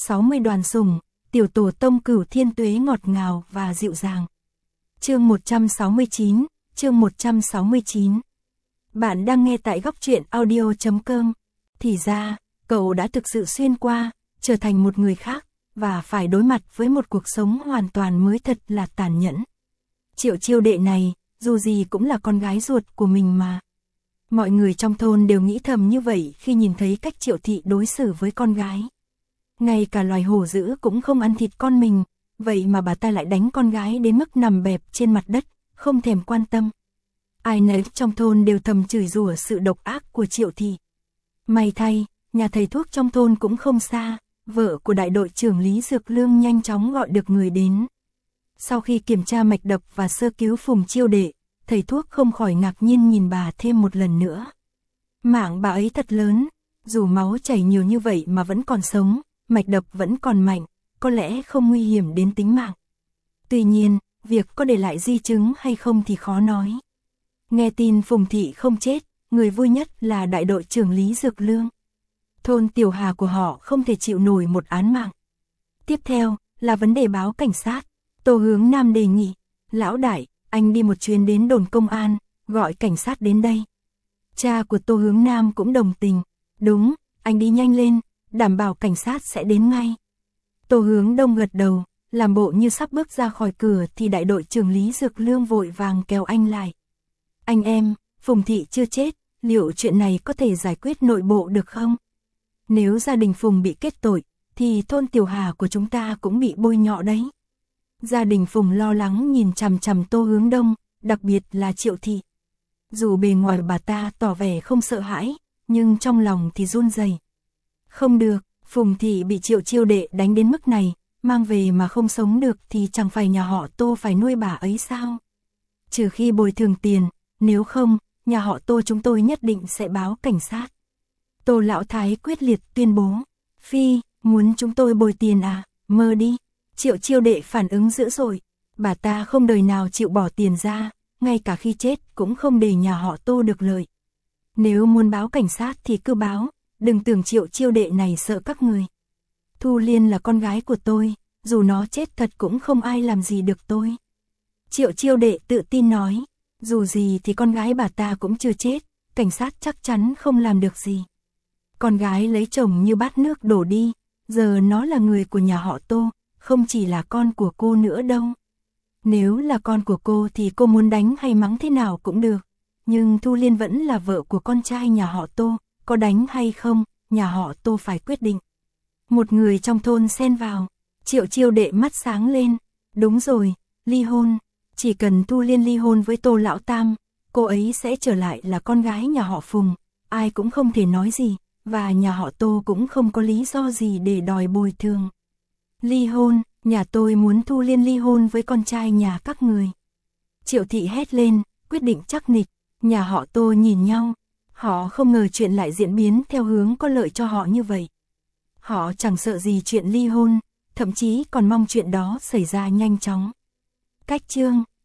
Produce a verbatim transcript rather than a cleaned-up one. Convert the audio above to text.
sáu mươi đoàn sủng, tiểu tổ tông Cửu Thiên Tuế ngọt ngào và dịu dàng. Chương một trăm sáu mươi chín, chương một trăm sáu mươi chín. Bạn đang nghe tại góc truyện audio chấm com. Thì ra, cậu đã thực sự xuyên qua, trở thành một người khác, và phải đối mặt với một cuộc sống hoàn toàn mới thật là tàn nhẫn. Triệu Chiêu Đệ này, dù gì cũng là con gái ruột của mình mà. Mọi người trong thôn đều nghĩ thầm như vậy khi nhìn thấy cách Triệu Thị đối xử với con gái. Ngay cả loài hổ dữ cũng không ăn thịt con mình, vậy mà bà ta lại đánh con gái đến mức nằm bẹp trên mặt đất, không thèm quan tâm. Ai nấy trong thôn đều thầm chửi rủa sự độc ác của Triệu Thị. May thay, nhà thầy thuốc trong thôn cũng không xa, vợ của đại đội trưởng Lý Dược Lương nhanh chóng gọi được người đến. Sau khi kiểm tra mạch đập và sơ cứu Phùng Chiêu Đệ, thầy thuốc không khỏi ngạc nhiên nhìn bà thêm một lần nữa. Mạng bà ấy thật lớn, dù máu chảy nhiều như vậy mà vẫn còn sống, mạch đập vẫn còn mạnh, có lẽ không nguy hiểm đến tính mạng. Tuy nhiên, việc có để lại di chứng hay không thì khó nói. Nghe tin Phùng Thị không chết, người vui nhất là đại đội trưởng Lý Dược Lương. Thôn Tiểu Hà của họ không thể chịu nổi một án mạng. Tiếp theo, là vấn đề báo cảnh sát. Tô Hướng Nam đề nghị, lão đại, anh đi một chuyến đến đồn công an, gọi cảnh sát đến đây. Cha của Tô Hướng Nam cũng đồng tình, đúng, anh đi nhanh lên, đảm bảo cảnh sát sẽ đến ngay. Tô Hướng Đông gật đầu, làm bộ như sắp bước ra khỏi cửa thì đại đội trưởng Lý Dược Lương vội vàng kéo anh lại. Anh em, Phùng Thị chưa chết, liệu chuyện này có thể giải quyết nội bộ được không? Nếu gia đình Phùng bị kết tội, thì thôn Tiểu Hà của chúng ta cũng bị bôi nhọ đấy. Gia đình Phùng lo lắng nhìn chằm chằm Tô Hướng Đông, đặc biệt là Triệu Thị. Dù bề ngoài bà ta tỏ vẻ không sợ hãi, nhưng trong lòng thì run rẩy. Không được, Phùng Thị bị Triệu Chiêu Đệ đánh đến mức này, mang về mà không sống được thì chẳng phải nhà họ Tô phải nuôi bà ấy sao? Trừ khi bồi thường tiền, nếu không, nhà họ Tô chúng tôi nhất định sẽ báo cảnh sát. Tô Lão Thái quyết liệt tuyên bố, phi, muốn chúng tôi bồi tiền à, mơ đi. Triệu Chiêu Đệ phản ứng dữ dội, bà ta không đời nào chịu bỏ tiền ra, ngay cả khi chết cũng không để nhà họ Tô được lợi. Nếu muốn báo cảnh sát thì cứ báo, đừng tưởng Triệu Chiêu Đệ này sợ các người. Thu Liên là con gái của tôi, dù nó chết thật cũng không ai làm gì được tôi. Triệu Chiêu Đệ tự tin nói, dù gì thì con gái bà ta cũng chưa chết, cảnh sát chắc chắn không làm được gì. Con gái lấy chồng như bát nước đổ đi, giờ nó là người của nhà họ Tô, không chỉ là con của cô nữa đâu. Nếu là con của cô thì cô muốn đánh hay mắng thế nào cũng được, nhưng Thu Liên vẫn là vợ của con trai nhà họ Tô, có đánh hay không, nhà họ Tô phải quyết định. Một người trong thôn xen vào, Triệu Chiêu Đệ mắt sáng lên, đúng rồi, ly hôn, chỉ cần Thu Liên ly hôn với Tô Lão Tam, cô ấy sẽ trở lại là con gái nhà họ Phùng, ai cũng không thể nói gì, và nhà họ Tô cũng không có lý do gì để đòi bồi thường. Ly hôn, nhà tôi muốn Thu Liên ly hôn với con trai nhà các người. Triệu Thị hét lên, quyết định chắc nịch, nhà họ Tô nhìn nhau, họ không ngờ chuyện lại diễn biến theo hướng có lợi cho họ như vậy. Họ chẳng sợ gì chuyện ly hôn, thậm chí còn mong chuyện đó xảy ra nhanh chóng. Cách chương